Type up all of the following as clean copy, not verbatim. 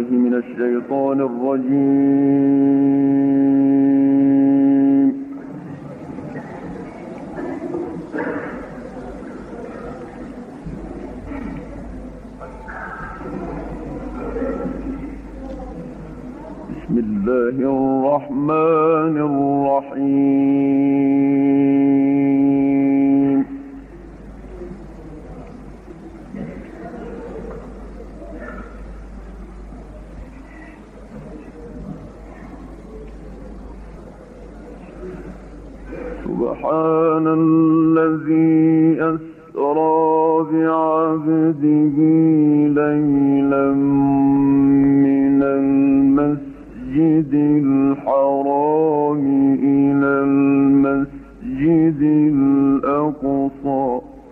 بالله من الشيطان الرجيم. بسم الله الرحمن الرحيم. سبحان الذي أسرى بعبده ليلا من المسجد الحرام إلى المسجد الأقصى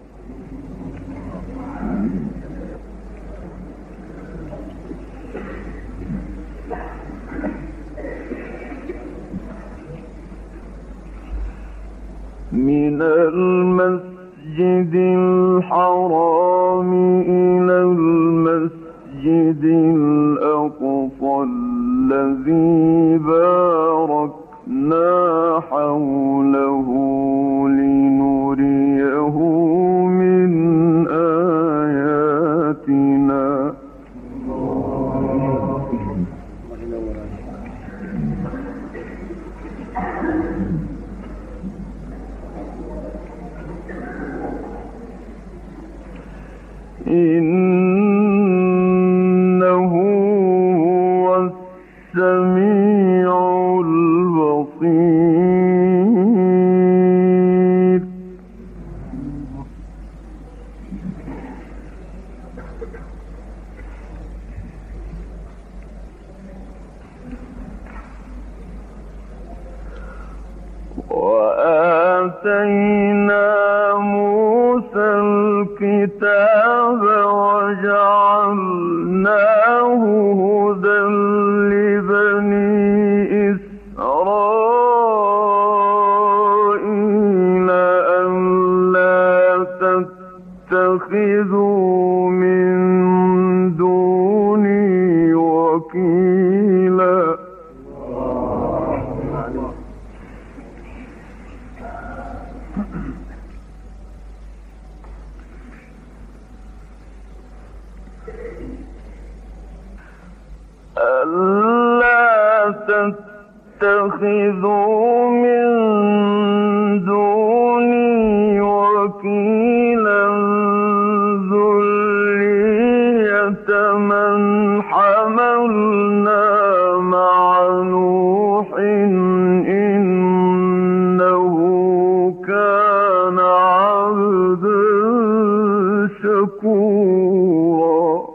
من المسجد الحرام إلى المسجد الأقصى الذي باركنا حوله لنريه من آياتنا إنه هو السميع البصير. وآتينا موسى الكتاب وجعلناه هدى لبني إسرائيل ألا تتخذوا من دوني وكيلا. ألا تتخذوا من دوني وكيلا ذرية من حملنا مع نوح إنه كان عبدا شكورا.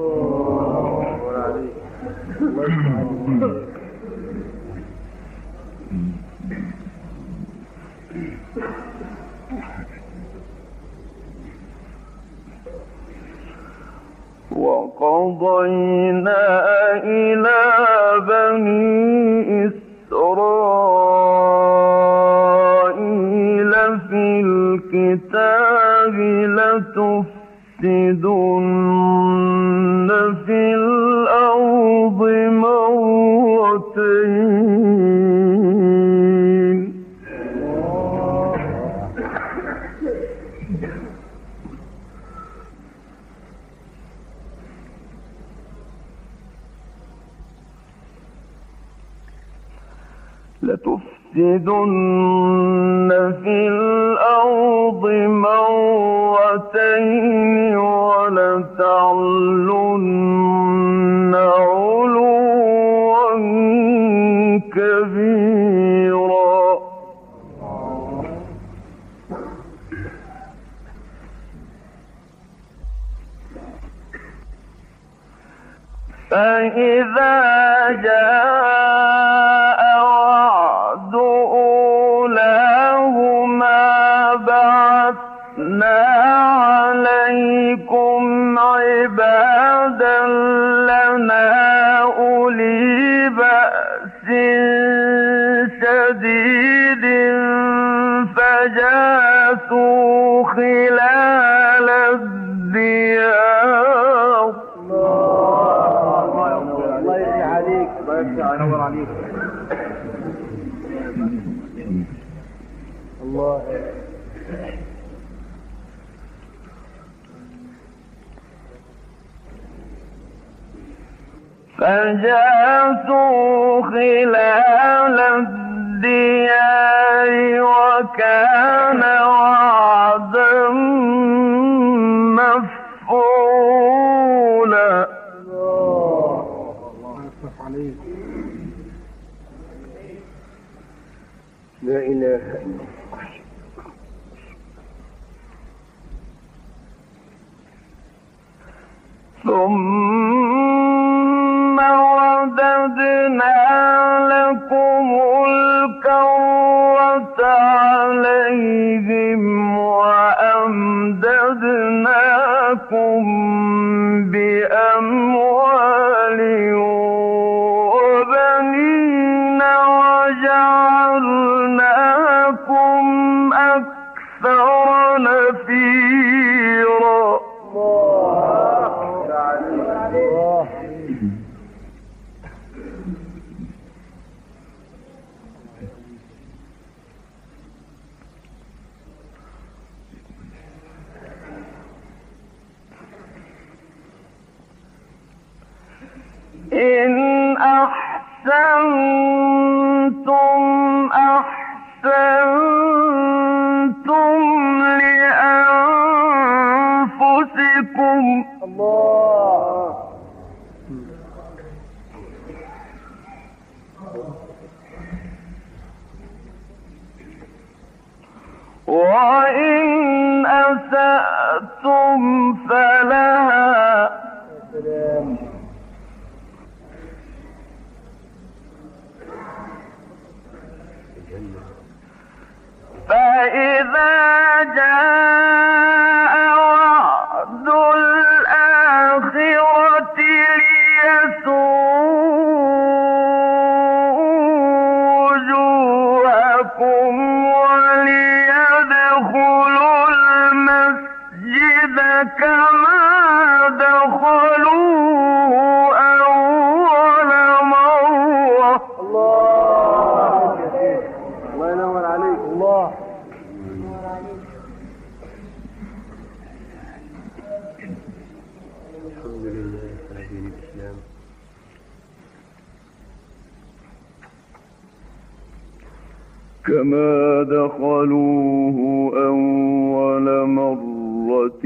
وقضينا إلى بني إسرائيل في الكتاب لتفسدن في الأرض مرتين ولتعلن علوا كبيرا. فإذا جاء وعد أولاهما بعثنا عليكم عبادا لنا أولي بأس شديد فجاسوا خلال الديار. ينور عليك. الله. فجاسوا خلال الديار وكان وعدا مفعولا. لا إله إلا الله. ثم رددنا لكم الكرة عليهم وأمددناكم بأموال وبنين وجعلناكم أكثر نفيرا. إن أحسنتم أحسنتم لأنفسكم. الله. وإن أسأتم فلها. فإذا جاء وعد الآخرة ليسوءوا وجوهكم وليدخلوا المسجد كما دخلوه أول مرة. الله ينور عليك. الله. الحمد لله على دين الإسلام. كما دخلوه أول مرة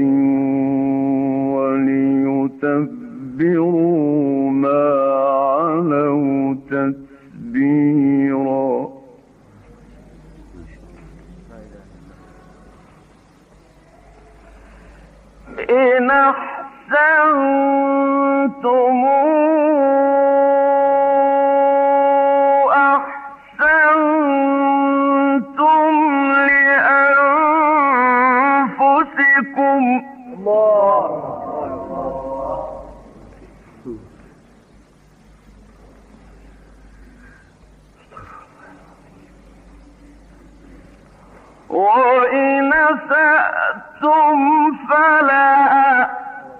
وليتبروا ما علوا تتبيرا. إن أحسنتم أحسنتم لأنفسكم. الله. وإن أسأتم فلها.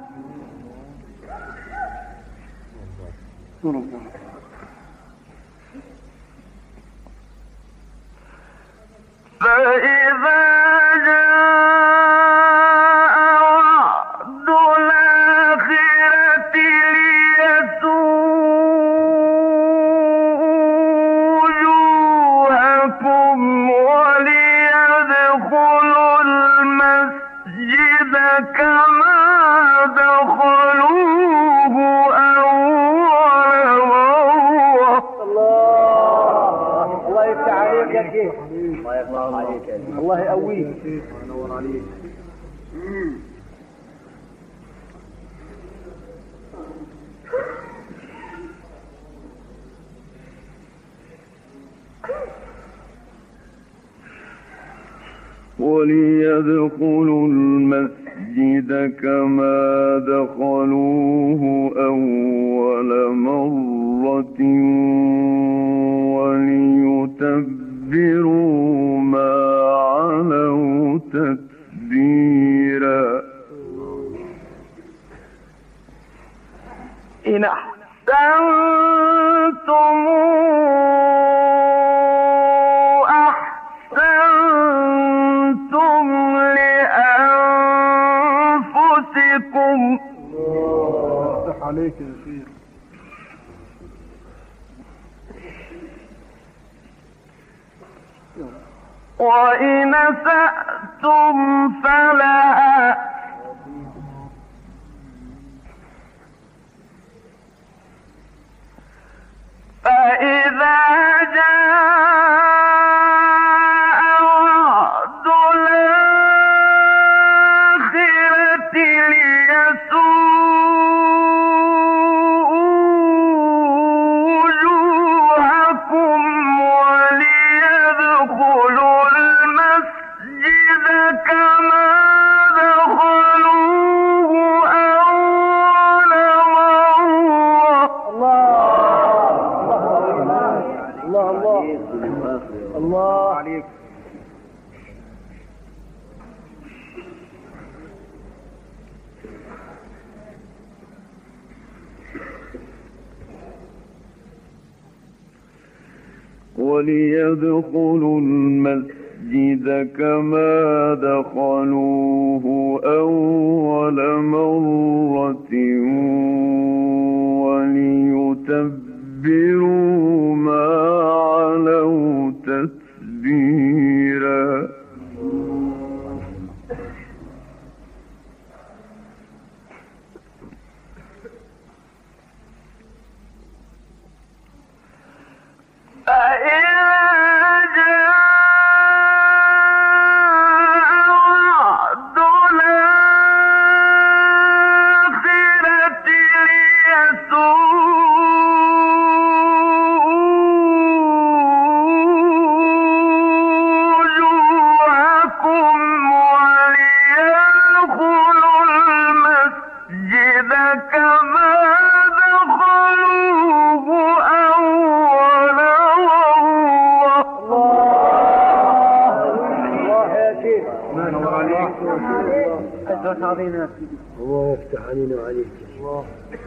فإذا جاء وعد الآخرة ليسوءوا وجوهكم وليدخلوا المسجد كما دخلوه أول مرة. الله يفتح عليك يا شيخ. الله يفتح عليك. الله يقويك. ينور عليك. وليدخلوا المسجد كما دخلوه أول مرة وليتبروا ما علوا تتبيرا. إن أحسنتم عليك يا شيخ. وإن أسأتم فلها فإذا جاء وعد الآخرة ليسوءوا وجوهكم وليدخلوا المسجد كما دخلوه أول مرة. الله عليك. وليدخلوا المسجد كما دخلوه أول مرة وليتبروا ما علوا تتبيرا. الله يفتح علينا وعليك. الله.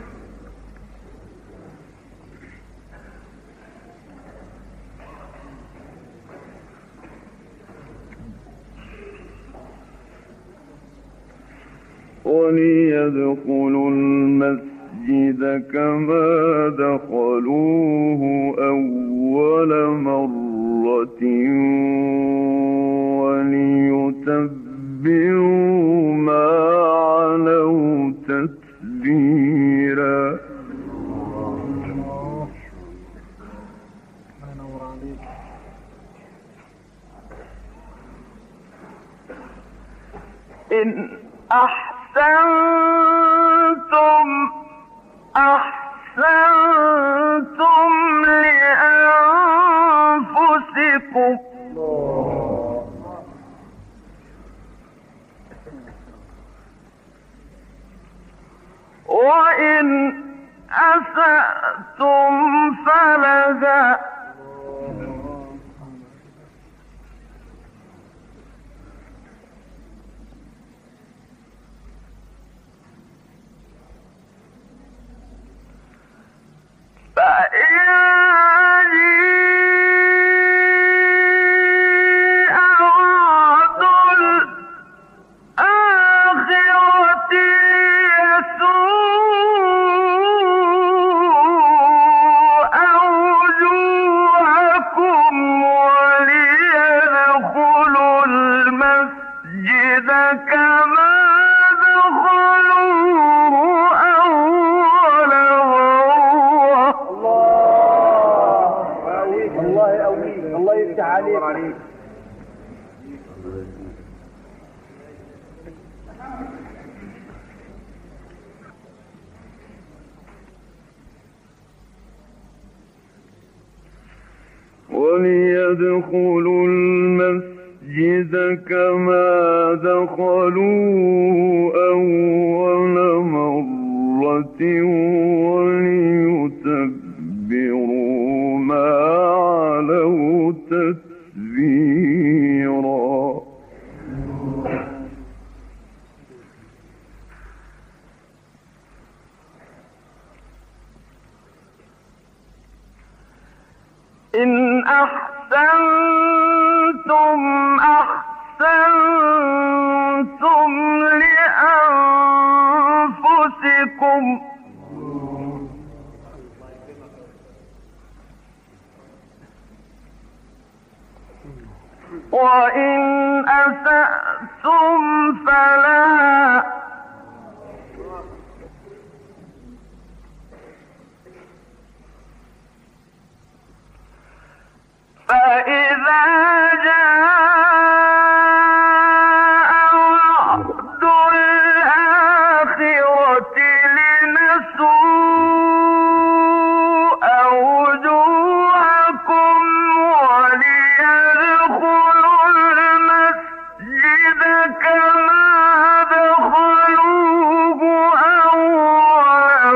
وليدخلوا المسجد كما دخلوه أول مرة وليتبروا ما علوا تتبيرا. إن أحسنتم لأنفسكم وإن أسأتم فلها وليدخلوا المسجد كما دخلوه أول مرة وليتبروا ما علوا تتبيرا. إن أحسنتم أحسنتم لأنفسكم وإن أسأتم فلها فإذا جاء وعد الآخرة لنسوء وجوهكم وليدخلوا المسجد كما دخلوه أول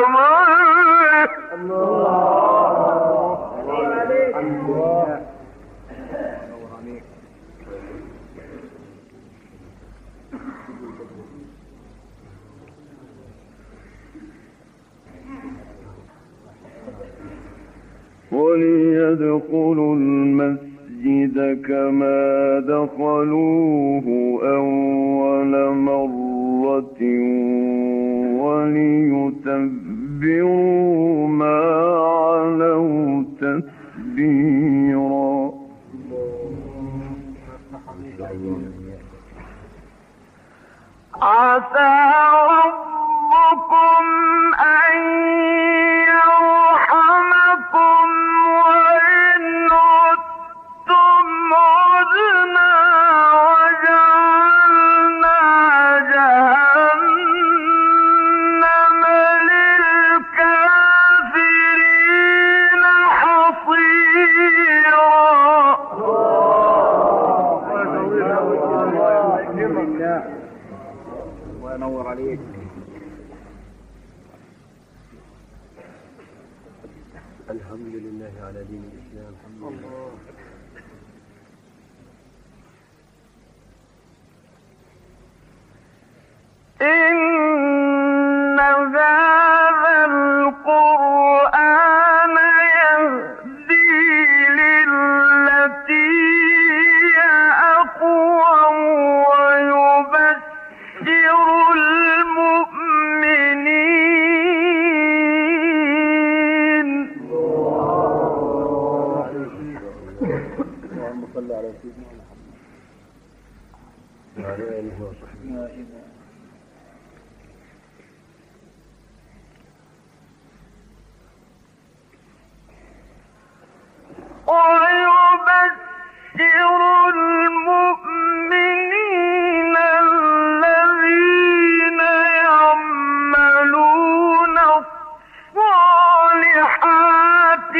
مرة. وليدخلوا المسجد كما دخلوه أول مرة وليتبروا ما علوا تتبيرا. عسى ربكم أن يرحمكم وإن عدتم عدنا وجعلنا جهنم للكافرين حصيرا. الله ينور عليك. الحمد لله على دين الإسلام. الحمد لله. إن هذا القرآن يهدي للتي هي أقوم ويبشر المؤمنين. اللهم صل على سيدنا محمد وعلى آله وصحبه. ويبشر المؤمنين الذين يعملون الصالحات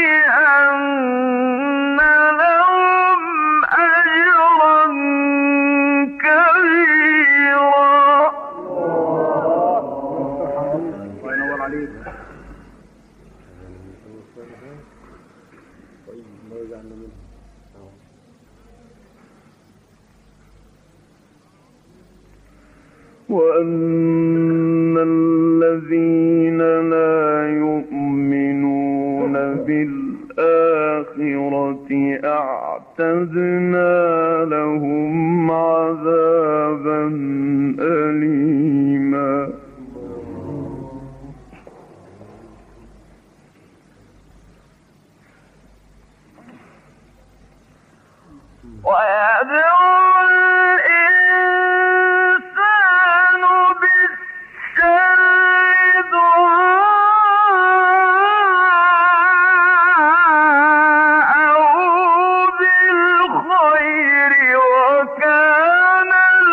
أن لهم أجرا كبيرا. الله ينور عليك. وأن الذين لا يؤمنون بالآخرة أعتدنا لهم عذابا أليما. ويدعو الإنسان بالشر دعاءه بالخير وكان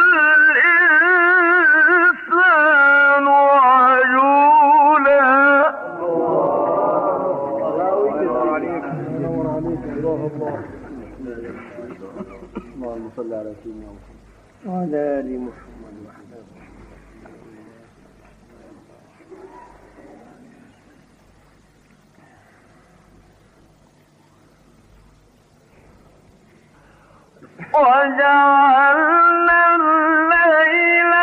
الإنسان عجولا. اللهم صل على سيدنا محمد وعلى آل محمد وحده. وجعلنا الليل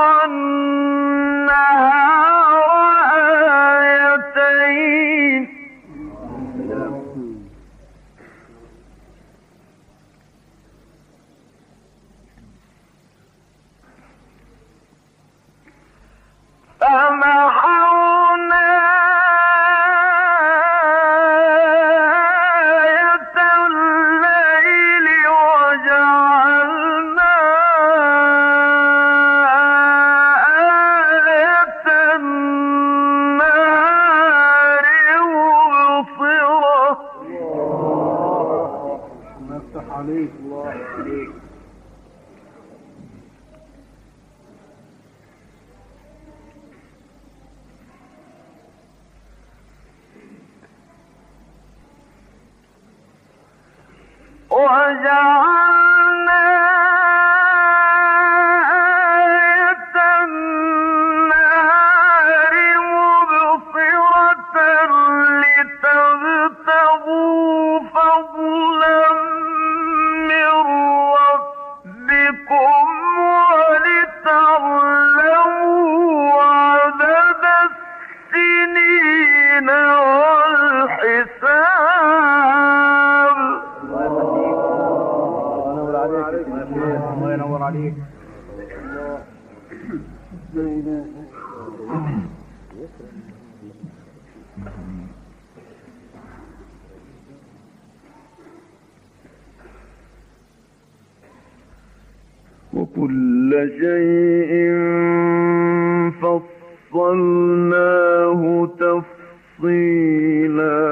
والنهار آيتين وجعلنا آية النهار مبصرة لتبتغوا فضلا من ربكم ولتعلموا عدد السنين والحساب. الله ينور عليك. وكل شيء فصلناه تفصيلا.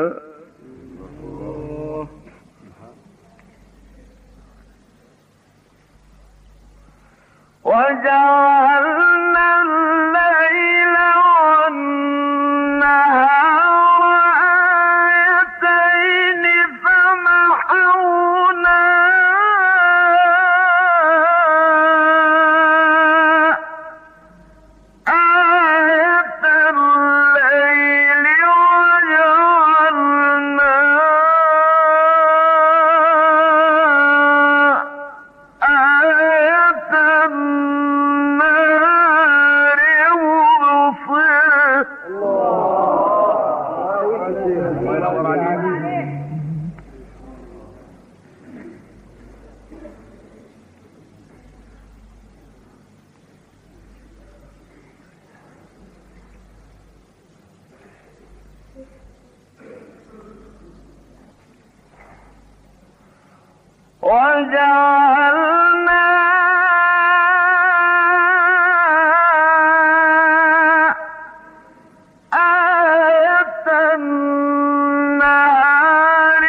وجعلنا الليل والنهار آيتين فمحونا آية الليل وجعلنا آية النار مبصرة. الله ينور عليك. وجعلنا آية النهار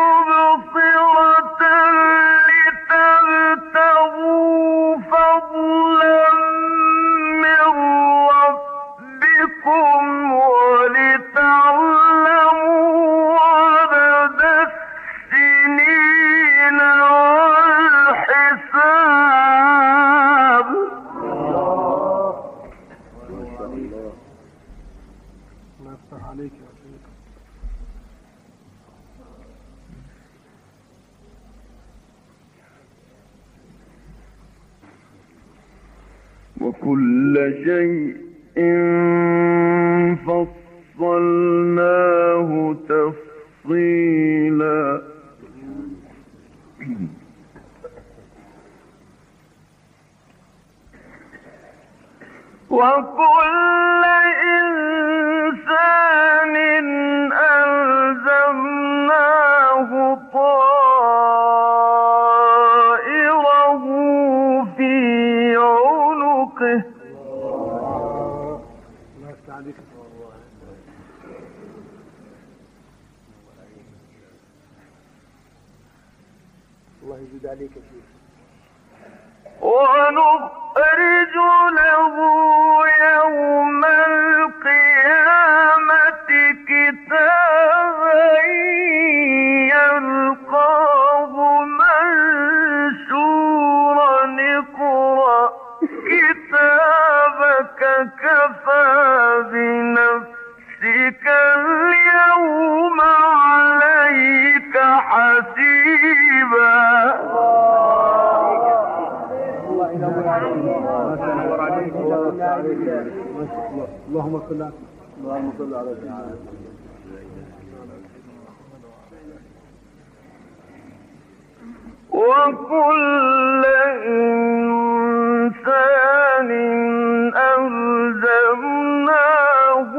مبصرة لتبتغوا فضلا من ربكم ولتعلموا عدد السنين والحساب. الله يفتح عليك يا شيخ. وكل شيء فصلناه تفصيلا. وكل إنسان ألزمناه طائره في عنقه. الله يفتح عليك. الله يزيد عليك يا شيخ. ونخرج له يوم القيامة كتابا يلقاه منشورا اقرأ كتابك كفى بنفسك اليوم عليك حسيبا. الله ينور عليك. الله ينور عليك. اللهم صل على سيدنا. وكل إنسان ألزمناه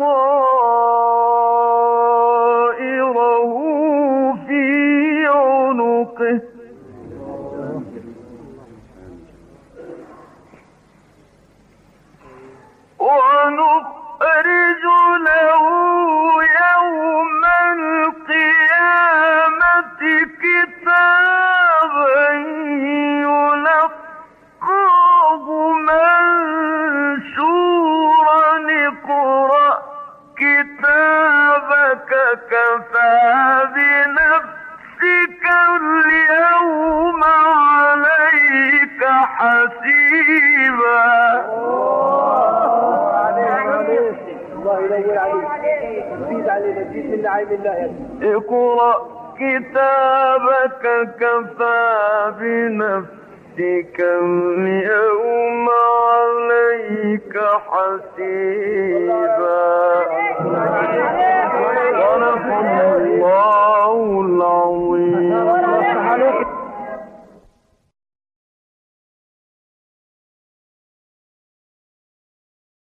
طائره في عنقه. ونخرج له يوم القيامة كتابا يلقاه منشورا اقرأ كتابك كفى بنفسك اليوم اقرأ كتابك كفى بنفسك اليوم عليك حسيبا